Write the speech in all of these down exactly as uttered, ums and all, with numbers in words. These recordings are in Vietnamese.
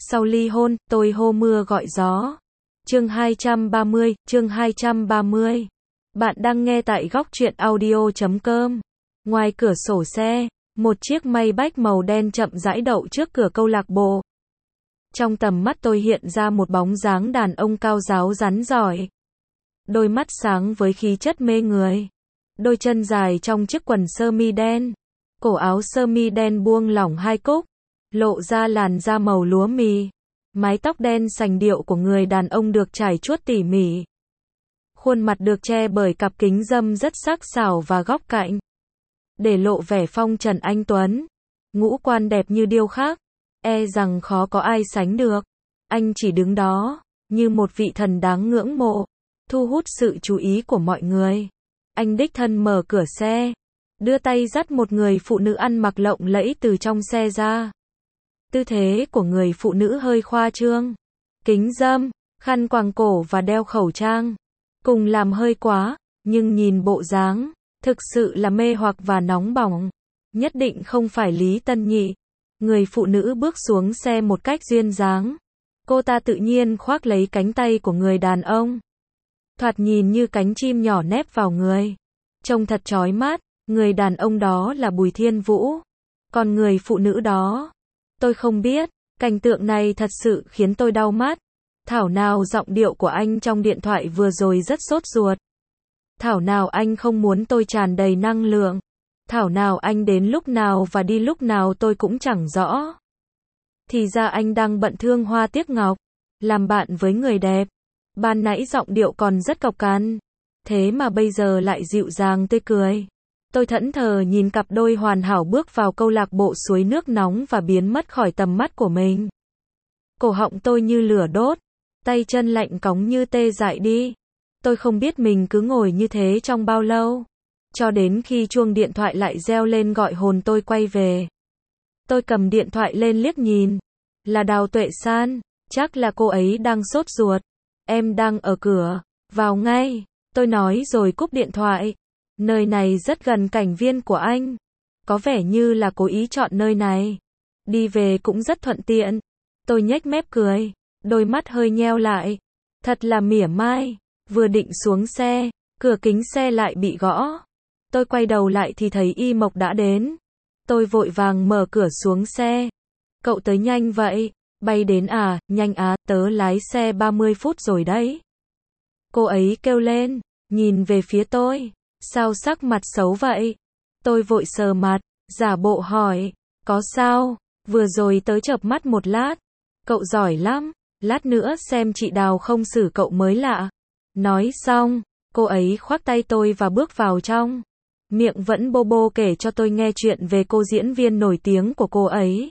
Sau ly hôn, tôi hô mưa gọi gió. Chương hai trăm ba mươi, chương hai trăm ba mươi. Bạn đang nghe tại góc truyện audio chấm com. Ngoài cửa sổ xe, một chiếc Maybach màu đen chậm rãi đậu trước cửa câu lạc bộ. Trong tầm mắt tôi hiện ra một bóng dáng đàn ông cao ráo rắn giỏi. Đôi mắt sáng với khí chất mê người. Đôi chân dài trong chiếc quần sơ mi đen. Cổ áo sơ mi đen buông lỏng hai cúc, lộ ra làn da màu lúa mì. Mái tóc đen sành điệu của người đàn ông được trải chuốt tỉ mỉ. Khuôn mặt được che bởi cặp kính râm rất sắc sảo và góc cạnh, để lộ vẻ phong trần anh tuấn. Ngũ quan đẹp như điêu khắc, e rằng khó có ai sánh được. Anh chỉ đứng đó, như một vị thần đáng ngưỡng mộ, thu hút sự chú ý của mọi người. Anh đích thân mở cửa xe, đưa tay dắt một người phụ nữ ăn mặc lộng lẫy từ trong xe ra. Tư thế của người phụ nữ hơi khoa trương. Kính râm, khăn quàng cổ và đeo khẩu trang. Cùng làm hơi quá, nhưng nhìn bộ dáng, thực sự là mê hoặc và nóng bỏng. Nhất định không phải Lý Tân Nhị. Người phụ nữ bước xuống xe một cách duyên dáng. Cô ta tự nhiên khoác lấy cánh tay của người đàn ông. Thoạt nhìn như cánh chim nhỏ nép vào người. Trông thật chói mắt. Người đàn ông đó là Bùi Thiên Vũ. Còn người phụ nữ đó, tôi không biết. Cảnh tượng này thật sự khiến tôi đau mắt. Thảo nào giọng điệu của anh trong điện thoại vừa rồi rất sốt ruột. Thảo nào anh không muốn tôi tràn đầy năng lượng. Thảo nào anh đến lúc nào và đi lúc nào tôi cũng chẳng rõ. Thì ra anh đang bận thương hoa tiếc ngọc, làm bạn với người đẹp. Ban nãy giọng điệu còn rất cộc cằn, thế mà bây giờ lại dịu dàng tươi cười. Tôi thẫn thờ nhìn cặp đôi hoàn hảo bước vào câu lạc bộ suối nước nóng và biến mất khỏi tầm mắt của mình. Cổ họng tôi như lửa đốt, tay chân lạnh cóng như tê dại đi. Tôi không biết mình cứ ngồi như thế trong bao lâu, cho đến khi chuông điện thoại lại reo lên gọi hồn tôi quay về. Tôi cầm điện thoại lên liếc nhìn, là Đào Tuệ San, chắc là cô ấy đang sốt ruột. Em đang ở cửa, vào ngay, tôi nói rồi cúp điện thoại. Nơi này rất gần cảnh viên của anh, có vẻ như là cố ý chọn nơi này. Đi về cũng rất thuận tiện. Tôi nhếch mép cười, đôi mắt hơi nheo lại. Thật là mỉa mai. Vừa định xuống xe, cửa kính xe lại bị gõ. Tôi quay đầu lại thì thấy Y Mộc đã đến. Tôi vội vàng mở cửa xuống xe. Cậu tới nhanh vậy, bay đến à? Nhanh á, tớ lái xe ba mươi phút rồi đấy. Cô ấy kêu lên, nhìn về phía tôi. Sao sắc mặt xấu vậy? Tôi vội sờ mặt, giả bộ hỏi, có sao? Vừa rồi tớ chợp mắt một lát. Cậu giỏi lắm, lát nữa xem chị Đào không xử cậu mới lạ. Nói xong, cô ấy khoác tay tôi và bước vào trong. Miệng vẫn bô bô kể cho tôi nghe chuyện về cô diễn viên nổi tiếng của cô ấy.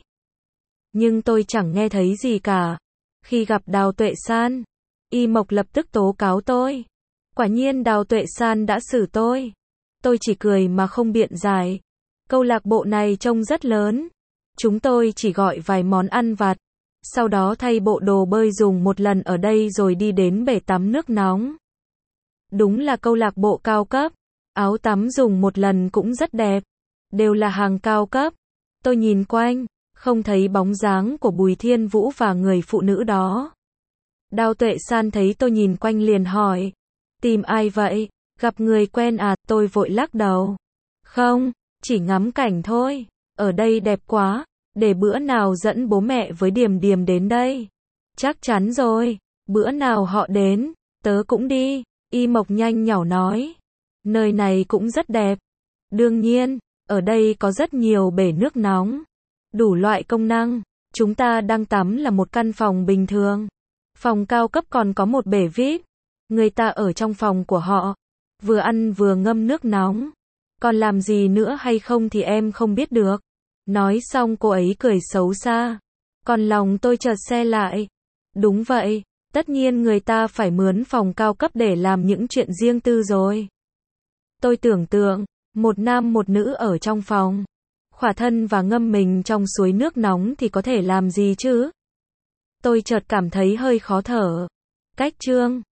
Nhưng tôi chẳng nghe thấy gì cả. Khi gặp Đào Tuệ San, Y Mộc lập tức tố cáo tôi. Quả nhiên Đào Tuệ San đã xử tôi. Tôi chỉ cười mà không biện giải. Câu lạc bộ này trông rất lớn. Chúng tôi chỉ gọi vài món ăn vặt. Sau đó thay bộ đồ bơi dùng một lần ở đây rồi đi đến bể tắm nước nóng. Đúng là câu lạc bộ cao cấp. Áo tắm dùng một lần cũng rất đẹp. Đều là hàng cao cấp. Tôi nhìn quanh, không thấy bóng dáng của Bùi Thiên Vũ và người phụ nữ đó. Đào Tuệ San thấy tôi nhìn quanh liền hỏi. Tìm ai vậy? Gặp người quen à? Tôi vội lắc đầu. Không, chỉ ngắm cảnh thôi. Ở đây đẹp quá. Để bữa nào dẫn bố mẹ với Điềm Điềm đến đây. Chắc chắn rồi. Bữa nào họ đến, tớ cũng đi. Y Mộc nhanh nhảu nói. Nơi này cũng rất đẹp. Đương nhiên, ở đây có rất nhiều bể nước nóng. Đủ loại công năng. Chúng ta đang tắm là một căn phòng bình thường. Phòng cao cấp còn có một bể vi ai pi. Người ta ở trong phòng của họ, vừa ăn vừa ngâm nước nóng. Còn làm gì nữa hay không thì em không biết được. Nói xong cô ấy cười xấu xa. Còn lòng tôi chợt se lại. Đúng vậy, tất nhiên người ta phải mướn phòng cao cấp để làm những chuyện riêng tư rồi. Tôi tưởng tượng, một nam một nữ ở trong phòng, khỏa thân và ngâm mình trong suối nước nóng thì có thể làm gì chứ? Tôi chợt cảm thấy hơi khó thở. Cách chương